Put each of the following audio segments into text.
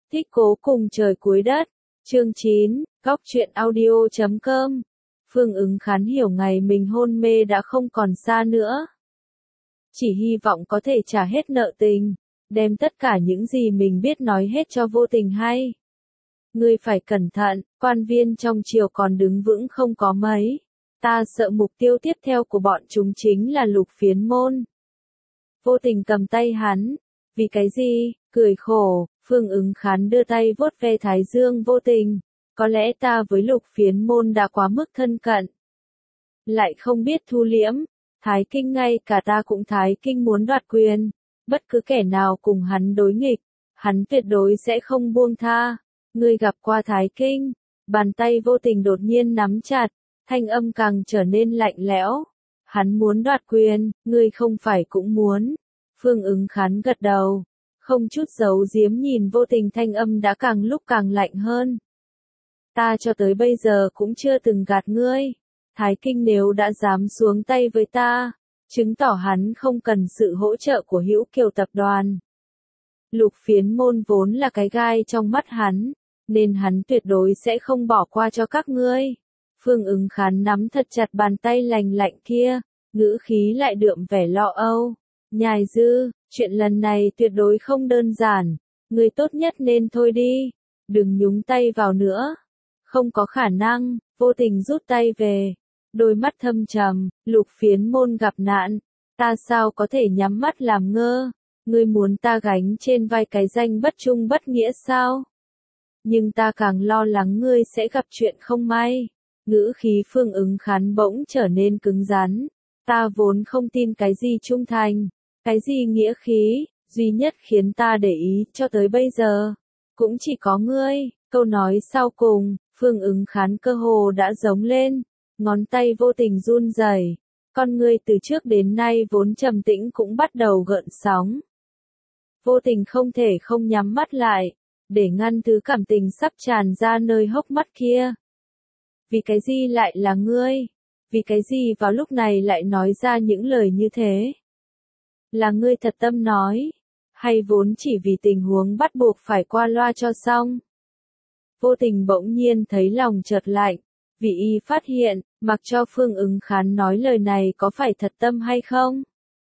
Thích cố cùng trời cuối đất. Chương 9, Góc truyện audio.com. Phương Ứng Khán hiểu ngày mình hôn mê đã không còn xa nữa. Chỉ hy vọng có thể trả hết nợ tình, đem tất cả những gì mình biết nói hết cho Vô Tình hay. Ngươi phải cẩn thận, quan viên trong triều còn đứng vững không có mấy. Ta sợ mục tiêu tiếp theo của bọn chúng chính là Lục Phiến Môn. Vô Tình cầm tay hắn. Vì cái gì? Cười khổ, Phương Ứng Khán đưa tay vuốt ve thái dương Vô Tình. Có lẽ ta với Lục Phiến Môn đã quá mức thân cận. Lại không biết thu liễm. Thái Kinh ngay cả ta cũng Thái Kinh muốn đoạt quyền. Bất cứ kẻ nào cùng hắn đối nghịch, hắn tuyệt đối sẽ không buông tha. Ngươi gặp qua Thái Kinh. Bàn tay Vô Tình đột nhiên nắm chặt, thanh âm càng trở nên lạnh lẽo. Hắn muốn đoạt quyền, ngươi không phải cũng muốn. Phương Ứng Khán gật đầu, không chút giấu giếm nhìn Vô Tình, thanh âm đã càng lúc càng lạnh hơn. Ta cho tới bây giờ cũng chưa từng gạt ngươi. Thái Kinh nếu đã dám xuống tay với ta, chứng tỏ hắn không cần sự hỗ trợ của Hữu Kiều tập đoàn. Lục Phiến Môn vốn là cái gai trong mắt hắn, nên hắn tuyệt đối sẽ không bỏ qua cho các ngươi. Phương Ứng Khán nắm thật chặt bàn tay lành lạnh kia, ngữ khí lại đượm vẻ lo âu. Nhài Dư, chuyện lần này tuyệt đối không đơn giản, ngươi tốt nhất nên thôi đi, đừng nhúng tay vào nữa. Không có khả năng. Vô Tình rút tay về, đôi mắt thâm trầm. Lục Phiến Môn gặp nạn, ta sao có thể nhắm mắt làm ngơ? Ngươi muốn ta gánh trên vai cái danh bất trung bất nghĩa sao? Nhưng ta càng lo lắng ngươi sẽ gặp chuyện không may. Ngữ khí Phương Ứng Khán bỗng trở nên cứng rắn. Ta vốn không tin cái gì trung thành, cái gì nghĩa khí, duy nhất khiến ta để ý cho tới bây giờ cũng chỉ có ngươi. Câu nói sau cùng, Phương Ứng Khán cơ hồ đã giống lên, ngón tay Vô Tình run rẩy, con ngươi từ trước đến nay vốn trầm tĩnh cũng bắt đầu gợn sóng. Vô Tình không thể không nhắm mắt lại, để ngăn thứ cảm tình sắp tràn ra nơi hốc mắt kia. Vì cái gì lại là ngươi? Vì cái gì vào lúc này lại nói ra những lời như thế? Là ngươi thật tâm nói, hay vốn chỉ vì tình huống bắt buộc phải qua loa cho xong? Vô Tình bỗng nhiên thấy lòng chợt lạnh, vì y phát hiện, mặc cho Phương Ứng Khán nói lời này có phải thật tâm hay không,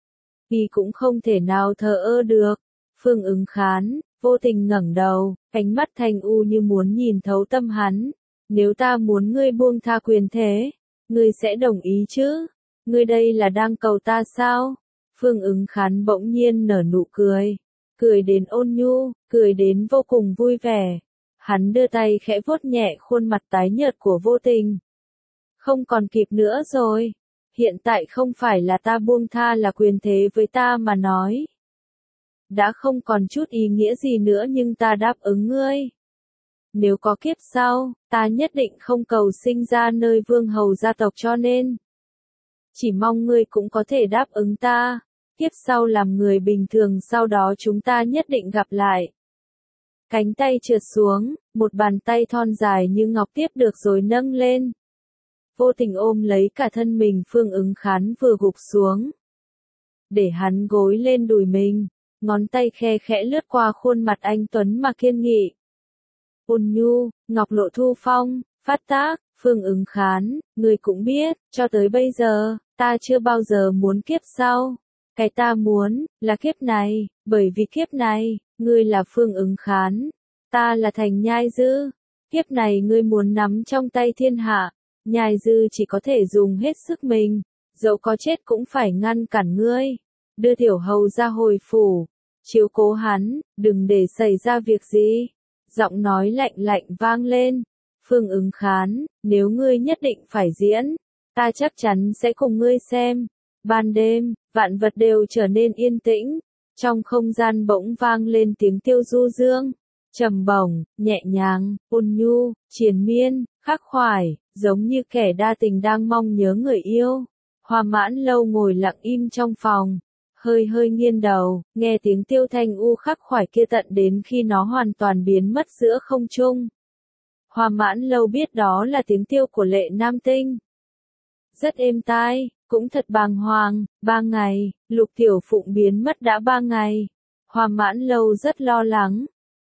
y cũng không thể nào thờ ơ được. Phương Ứng Khán, Vô Tình ngẩng đầu, ánh mắt thanh u như muốn nhìn thấu tâm hắn. Nếu ta muốn ngươi buông tha quyền thế, ngươi sẽ đồng ý chứ? Ngươi đây là đang cầu ta sao? Phương Ứng Khán bỗng nhiên nở nụ cười, cười đến ôn nhu, cười đến vô cùng vui vẻ. Hắn đưa tay khẽ vuốt nhẹ khuôn mặt tái nhợt của Vô Tình. Không còn kịp nữa rồi. Hiện tại không phải là ta buông tha, là quyền thế với ta mà nói đã không còn chút ý nghĩa gì nữa, nhưng ta đáp ứng ngươi. Nếu có kiếp sau, ta nhất định không cầu sinh ra nơi vương hầu gia tộc, cho nên chỉ mong ngươi cũng có thể đáp ứng ta. Kiếp sau làm người bình thường, sau đó chúng ta nhất định gặp lại. Cánh tay trượt xuống, một bàn tay thon dài như ngọc tiếp được rồi nâng lên. Vô Tình ôm lấy cả thân mình Phương Ứng Khán vừa gục xuống, để hắn gối lên đùi mình, ngón tay khe khẽ lướt qua khuôn mặt anh tuấn mà kiên nghị. Ôn nhu, ngọc lộ thu phong, phát tác. Phương Ứng Khán, ngươi cũng biết, cho tới bây giờ, ta chưa bao giờ muốn kiếp sau. Cái ta muốn, là kiếp này, bởi vì kiếp này, ngươi là Phương Ứng Khán, ta là Thành Nhai Dư. Kiếp này ngươi muốn nắm trong tay thiên hạ, Nhai Dư chỉ có thể dùng hết sức mình, dẫu có chết cũng phải ngăn cản ngươi. Đưa tiểu hầu ra hồi phủ, chiếu cố hắn, đừng để xảy ra việc gì. Giọng nói lạnh lạnh vang lên. Phương Ứng Khán, nếu ngươi nhất định phải diễn, ta chắc chắn sẽ cùng ngươi xem. Ban đêm, vạn vật đều trở nên yên tĩnh. Trong không gian bỗng vang lên tiếng tiêu du dương, trầm bổng, nhẹ nhàng, ôn nhu, triền miên, khắc khoải, giống như kẻ đa tình đang mong nhớ người yêu. Hoa Mãn Lâu ngồi lặng im trong phòng, hơi hơi nghiêng đầu, nghe tiếng tiêu thanh u khắc khoải kia tận đến khi nó hoàn toàn biến mất giữa không trung. Hoa Mãn Lâu biết đó là tiếng tiêu của Lệ Nam Tinh. Rất êm tai, cũng thật bàng hoàng. 3 ngày, Lục Tiểu Phụng biến mất đã 3 ngày. Hoa Mãn Lâu rất lo lắng,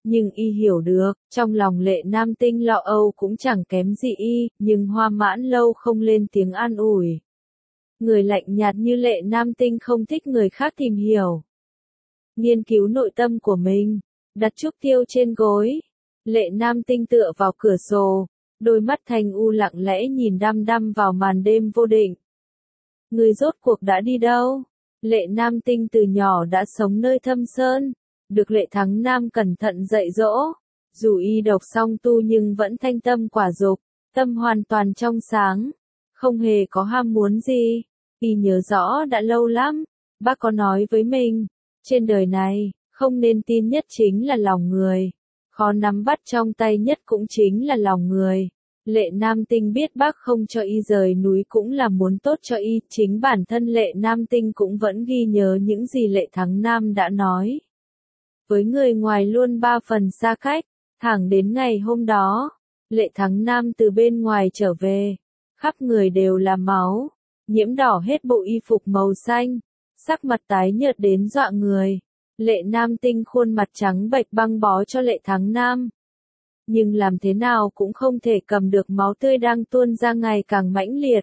Nhưng y hiểu được, trong lòng Lệ Nam Tinh lo âu cũng chẳng kém gì y, nhưng Hoa Mãn Lâu không lên tiếng an ủi. Người lạnh nhạt như Lệ Nam Tinh không thích người khác tìm hiểu. Nghiên cứu nội tâm của mình, đặt Trúc Tiêu trên gối. Lệ Nam Tinh tựa vào cửa sổ, đôi mắt thanh u lặng lẽ nhìn đăm đăm vào màn đêm vô định. Người rốt cuộc đã đi đâu? Lệ Nam Tinh từ nhỏ đã sống nơi thâm sơn, được Lệ Thắng Nam cẩn thận dạy dỗ. Dù y độc song tu nhưng vẫn thanh tâm quả dục, tâm hoàn toàn trong sáng, không hề có ham muốn gì. Y nhớ rõ đã lâu lắm, bác có nói với mình, trên đời này, không nên tin nhất chính là lòng người. Khó nắm bắt trong tay nhất cũng chính là lòng người. Lệ Nam Tinh biết bác không cho y rời núi cũng là muốn tốt cho y, chính bản thân Lệ Nam Tinh cũng vẫn ghi nhớ những gì Lệ Thắng Nam đã nói. Với người ngoài luôn 3 phần xa cách, thẳng đến ngày hôm đó, Lệ Thắng Nam từ bên ngoài trở về, khắp người đều là máu, nhiễm đỏ hết bộ y phục màu xanh, sắc mặt tái nhợt đến dọa người. Lệ Nam Tinh khuôn mặt trắng bệch băng bó cho Lệ Thắng Nam. Nhưng làm thế nào cũng không thể cầm được máu tươi đang tuôn ra ngày càng mãnh liệt.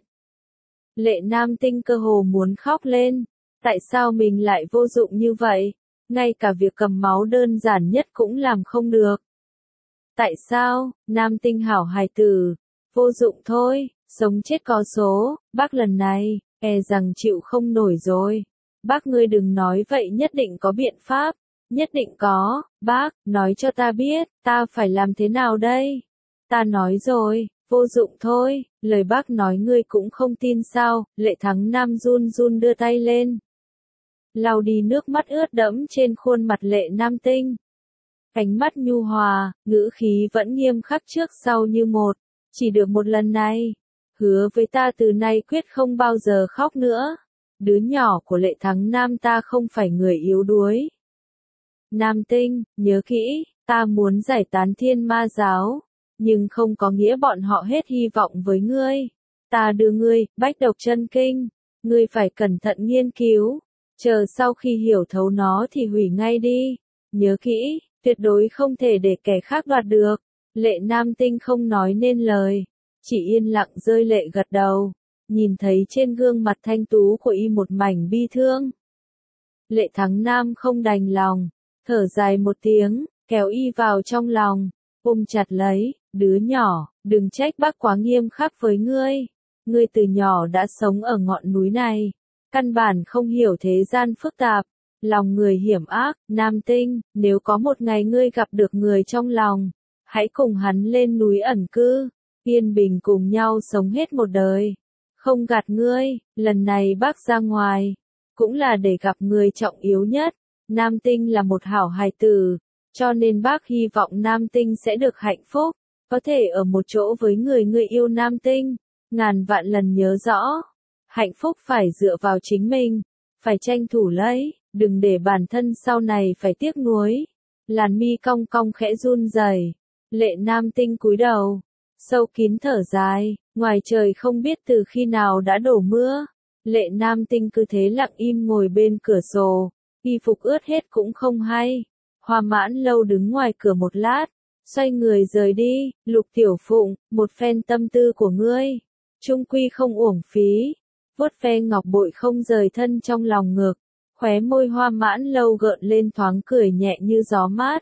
Lệ Nam Tinh cơ hồ muốn khóc lên. Tại sao mình lại vô dụng như vậy? Ngay cả việc cầm máu đơn giản nhất cũng làm không được. Tại sao? Nam Tinh hảo hài tử. Vô dụng thôi, sống chết có số, bác lần này, e rằng chịu không nổi rồi. Bác ngươi đừng nói vậy, nhất định có biện pháp. Nhất định có, bác, nói cho ta biết, ta phải làm thế nào đây? Ta nói rồi, vô dụng thôi, lời bác nói ngươi cũng không tin sao? Lệ Thắng Nam run run đưa tay lên, lau đi nước mắt ướt đẫm trên khuôn mặt Lệ Nam Tinh. Ánh mắt nhu hòa, ngữ khí vẫn nghiêm khắc trước sau như một. Chỉ được một lần này, hứa với ta từ nay quyết không bao giờ khóc nữa. Đứa nhỏ của Lệ Thắng Nam ta không phải người yếu đuối. Nam Tinh, nhớ kỹ, ta muốn giải tán Thiên Ma giáo, nhưng không có nghĩa bọn họ hết hy vọng với ngươi. Ta đưa ngươi, Bách Độc Chân Kinh, ngươi phải cẩn thận nghiên cứu, chờ sau khi hiểu thấu nó thì hủy ngay đi. Nhớ kỹ, tuyệt đối không thể để kẻ khác đoạt được. Lệ Nam Tinh không nói nên lời, chỉ yên lặng rơi lệ gật đầu, nhìn thấy trên gương mặt thanh tú của y một mảnh bi thương. Lệ Thắng Nam không đành lòng, thở dài một tiếng, kéo y vào trong lòng, ôm chặt lấy, đứa nhỏ, đừng trách bác quá nghiêm khắc với ngươi. Ngươi từ nhỏ đã sống ở ngọn núi này, căn bản không hiểu thế gian phức tạp, lòng người hiểm ác. Nam Tinh, nếu có một ngày ngươi gặp được người trong lòng, hãy cùng hắn lên núi ẩn cư, yên bình cùng nhau sống hết một đời. Không gạt ngươi, lần này bác ra ngoài, cũng là để gặp người trọng yếu nhất. Nam Tinh là một hảo hài tử, cho nên bác hy vọng Nam Tinh sẽ được hạnh phúc, có thể ở một chỗ với người ngươi yêu. Nam Tinh, ngàn vạn lần nhớ rõ, hạnh phúc phải dựa vào chính mình, phải tranh thủ lấy, đừng để bản thân sau này phải tiếc nuối. Làn mi cong cong khẽ run rẩy, Lệ Nam Tinh cúi đầu, sâu kín thở dài, ngoài trời không biết từ khi nào đã đổ mưa. Lệ Nam Tinh cứ thế lặng im ngồi bên cửa sổ, y phục ướt hết cũng không hay. Hoa Mãn Lâu đứng ngoài cửa một lát, xoay người rời đi. Lục Tiểu Phụng, một phen tâm tư của ngươi, chung quy không uổng phí. Vuốt ve ngọc bội không rời thân trong lòng ngực, khóe môi Hoa Mãn Lâu gợn lên thoáng cười nhẹ như gió mát.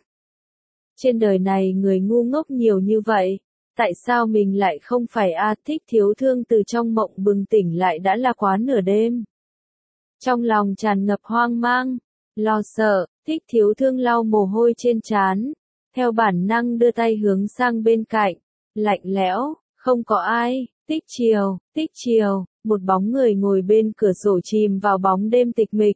Trên đời này người ngu ngốc nhiều như vậy, tại sao mình lại không phải a? Thích Thiếu Thương từ trong mộng bừng tỉnh lại đã là quá nửa đêm. Trong lòng tràn ngập hoang mang, lo sợ, Thích Thiếu Thương lau mồ hôi trên trán, theo bản năng đưa tay hướng sang bên cạnh, lạnh lẽo, không có ai. Tích Chiều, một bóng người ngồi bên cửa sổ chìm vào bóng đêm tịch mịch.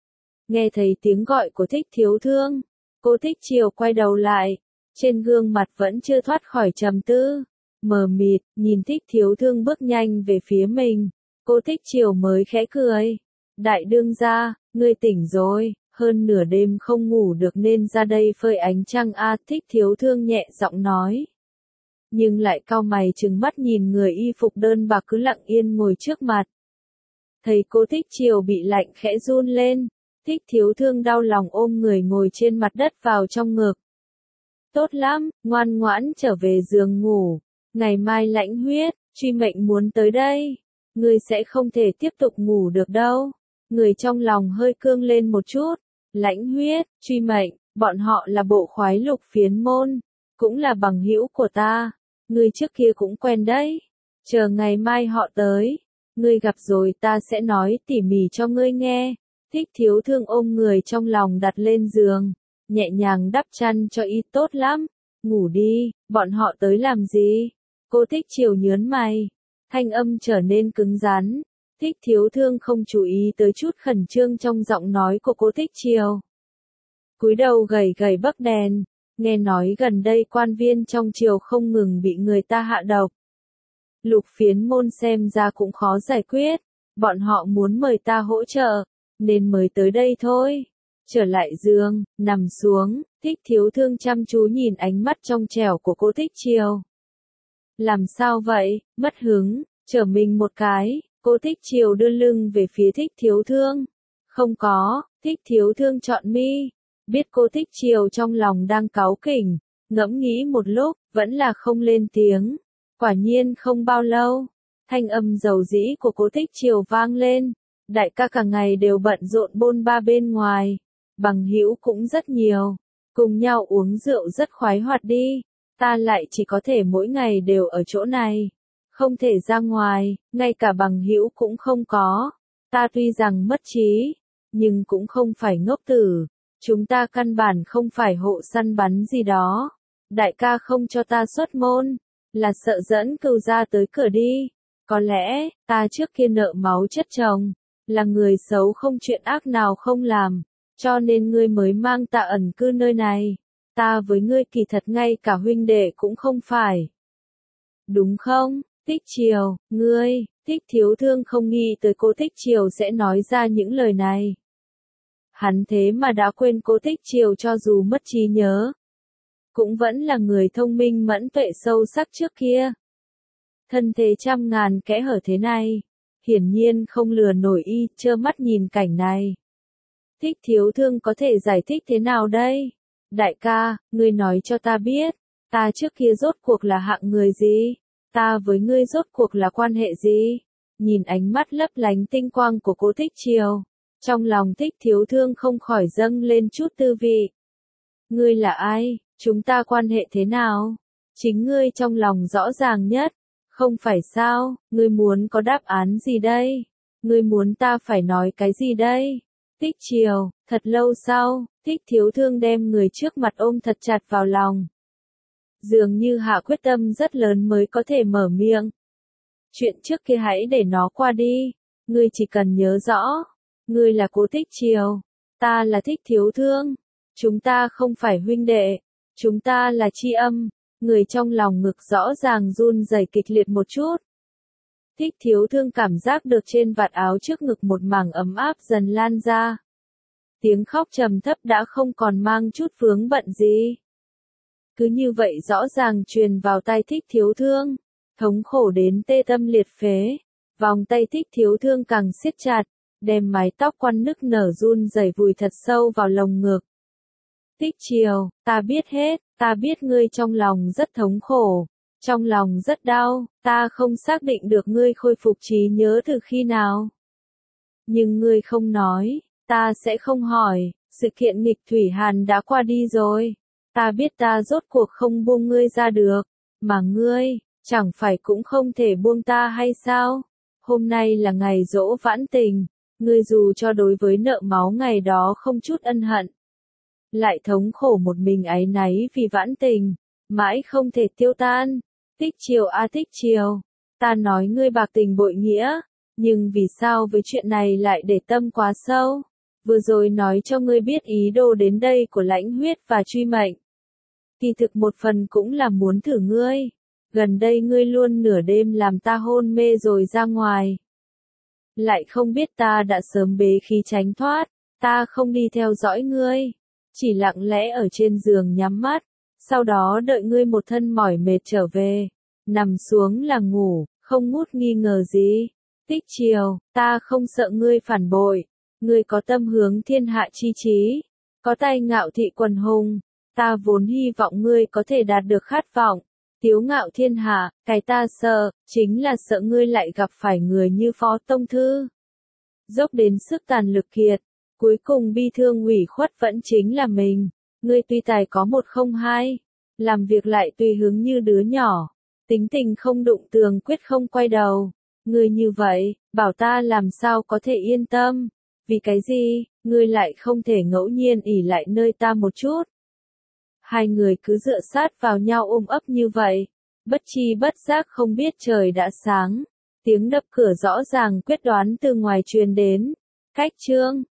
Nghe thấy tiếng gọi của Thích Thiếu Thương, cô Tích Chiều quay đầu lại, trên gương mặt vẫn chưa thoát khỏi trầm tư, mờ mịt, nhìn Thích Thiếu Thương bước nhanh về phía mình, cô Tích Chiều mới khẽ cười. Đại đương gia, ngươi tỉnh rồi, hơn nửa đêm không ngủ được nên ra đây phơi ánh trăng a? Thích Thiếu Thương nhẹ giọng nói. Nhưng lại cau mày trừng mắt nhìn người y phục đơn bạc cứ lặng yên ngồi trước mặt. Thấy cô Tích Chiều bị lạnh khẽ run lên, Thích Thiếu Thương đau lòng ôm người ngồi trên mặt đất vào trong ngực. Tốt lắm, ngoan ngoãn trở về giường ngủ. Ngày mai Lãnh Huyết, Truy Mệnh muốn tới đây. Ngươi sẽ không thể tiếp tục ngủ được đâu. Người trong lòng hơi cương lên một chút. Lãnh Huyết, Truy Mệnh, bọn họ là bộ khoái Lục Phiến môn, cũng là bằng hữu của ta. Ngươi trước kia cũng quen đấy. Chờ ngày mai họ tới, ngươi gặp rồi ta sẽ nói tỉ mỉ cho ngươi nghe. Thích Thiếu Thương ôm người trong lòng đặt lên giường, nhẹ nhàng đắp chăn cho y. Tốt lắm, ngủ đi, bọn họ tới làm gì? Cô Thích Triều nhớn mày, thanh âm trở nên cứng rắn. Thích Thiếu Thương không chú ý tới chút khẩn trương trong giọng nói của cô Thích Triều. Cúi đầu gầy gầy bấc đèn, nghe nói gần đây quan viên trong triều không ngừng bị người ta hạ độc. Lục Phiến môn xem ra cũng khó giải quyết, bọn họ muốn mời ta hỗ trợ, nên mới tới đây thôi. Trở lại giường, nằm xuống, Thích Thiếu Thương chăm chú nhìn ánh mắt trong trẻo của cô Thích Triều. Làm sao vậy, mất hứng, trở mình một cái, cô Thích Triều đưa lưng về phía Thích Thiếu Thương. Không có, Thích Thiếu Thương trọn mi, biết cô Thích Triều trong lòng đang cáu kỉnh, ngẫm nghĩ một lúc, vẫn là không lên tiếng. Quả nhiên không bao lâu, thanh âm dầu dĩ của cô Thích Triều vang lên. Đại ca cả ngày đều bận rộn bôn ba bên ngoài, bằng hữu cũng rất nhiều, cùng nhau uống rượu rất khoái hoạt đi. Ta lại chỉ có thể mỗi ngày đều ở chỗ này, không thể ra ngoài, ngay cả bằng hữu cũng không có. Ta tuy rằng mất trí, nhưng cũng không phải ngốc tử. Chúng ta căn bản không phải hộ săn bắn gì đó. Đại ca không cho ta xuất môn, là sợ dẫn Cừu gia tới cửa đi. Có lẽ, ta trước kia nợ máu chất chồng, là người xấu không chuyện ác nào không làm, cho nên ngươi mới mang ta ẩn cư nơi này. Ta với ngươi kỳ thật ngay cả huynh đệ cũng không phải. Đúng không, Thích Triều, ngươi? Thích Thiếu Thương không nghĩ tới cô Thích Triều sẽ nói ra những lời này. Hắn thế mà đã quên cô Thích Triều cho dù mất trí nhớ, cũng vẫn là người thông minh mẫn tuệ sâu sắc trước kia. Thân thế trăm ngàn kẽ hở thế này, hiển nhiên không lừa nổi y, trơ mắt nhìn cảnh này. Thích Thiếu Thương có thể giải thích thế nào đây? Đại ca, ngươi nói cho ta biết, ta trước kia rốt cuộc là hạng người gì? Ta với ngươi rốt cuộc là quan hệ gì? Nhìn ánh mắt lấp lánh tinh quang của cô Thích Triều, trong lòng Thích Thiếu Thương không khỏi dâng lên chút tư vị. Ngươi là ai? Chúng ta quan hệ thế nào? Chính ngươi trong lòng rõ ràng nhất, không phải sao? Ngươi muốn có đáp án gì đây? Ngươi muốn ta phải nói cái gì đây? Thích Triều, thật lâu sau, Thích Thiếu Thương đem người trước mặt ôm thật chặt vào lòng. Dường như hạ quyết tâm rất lớn mới có thể mở miệng. Chuyện trước kia hãy để nó qua đi, ngươi chỉ cần nhớ rõ, ngươi là cô Thích Triều, ta là Thích Thiếu Thương, chúng ta không phải huynh đệ, chúng ta là tri âm. Người trong lòng ngực rõ ràng run rẩy kịch liệt một chút. Thích Thiếu Thương cảm giác được trên vạt áo trước ngực một mảng ấm áp dần lan ra. Tiếng khóc trầm thấp đã không còn mang chút vướng bận gì. Cứ như vậy rõ ràng truyền vào tai Thích Thiếu Thương, thống khổ đến tê tâm liệt phế. Vòng tay Thích Thiếu Thương càng siết chặt, đem mái tóc quăn nức nở run rẩy vùi thật sâu vào lồng ngực. Thích Triều, ta biết hết, ta biết ngươi trong lòng rất thống khổ, trong lòng rất đau, ta không xác định được ngươi khôi phục trí nhớ từ khi nào. Nhưng ngươi không nói, ta sẽ không hỏi, sự kiện nghịch thủy hàn đã qua đi rồi. Ta biết ta rốt cuộc không buông ngươi ra được, mà ngươi, chẳng phải cũng không thể buông ta hay sao? Hôm nay là ngày giỗ vãn tình, ngươi dù cho đối với nợ máu ngày đó không chút ân hận, lại thống khổ một mình áy náy vì vãn tình, mãi không thể tiêu tan. Thích Triều a Thích Triều, ta nói ngươi bạc tình bội nghĩa, nhưng vì sao với chuyện này lại để tâm quá sâu? Vừa rồi nói cho ngươi biết ý đồ đến đây của Lãnh Huyết và Truy Mệnh. Kỳ thực một phần cũng là muốn thử ngươi. Gần đây ngươi luôn nửa đêm làm ta hôn mê rồi ra ngoài. Lại không biết ta đã sớm bế khí tránh thoát, ta không đi theo dõi ngươi. Chỉ lặng lẽ ở trên giường nhắm mắt, sau đó đợi ngươi một thân mỏi mệt trở về. Nằm xuống là ngủ, không ngút nghi ngờ gì. Thích Triều, ta không sợ ngươi phản bội. Ngươi có tâm hướng thiên hạ chi trí, có tay ngạo thị quần hùng. Ta vốn hy vọng ngươi có thể đạt được khát vọng, tiếu ngạo thiên hạ, cái ta sợ, chính là sợ ngươi lại gặp phải người như Phó Tông Thư. Dốc đến sức tàn lực kiệt, cuối cùng bi thương ủy khuất vẫn chính là mình. Ngươi tuy tài có 102, làm việc lại tùy hứng như đứa nhỏ, tính tình không đụng tường quyết không quay đầu. Ngươi như vậy, bảo ta làm sao có thể yên tâm, vì cái gì, ngươi lại không thể ngẫu nhiên ỷ lại nơi ta một chút. Hai người cứ dựa sát vào nhau ôm ấp như vậy, bất chi bất giác không biết trời đã sáng, tiếng đập cửa rõ ràng quyết đoán từ ngoài truyền đến. Khách Trương,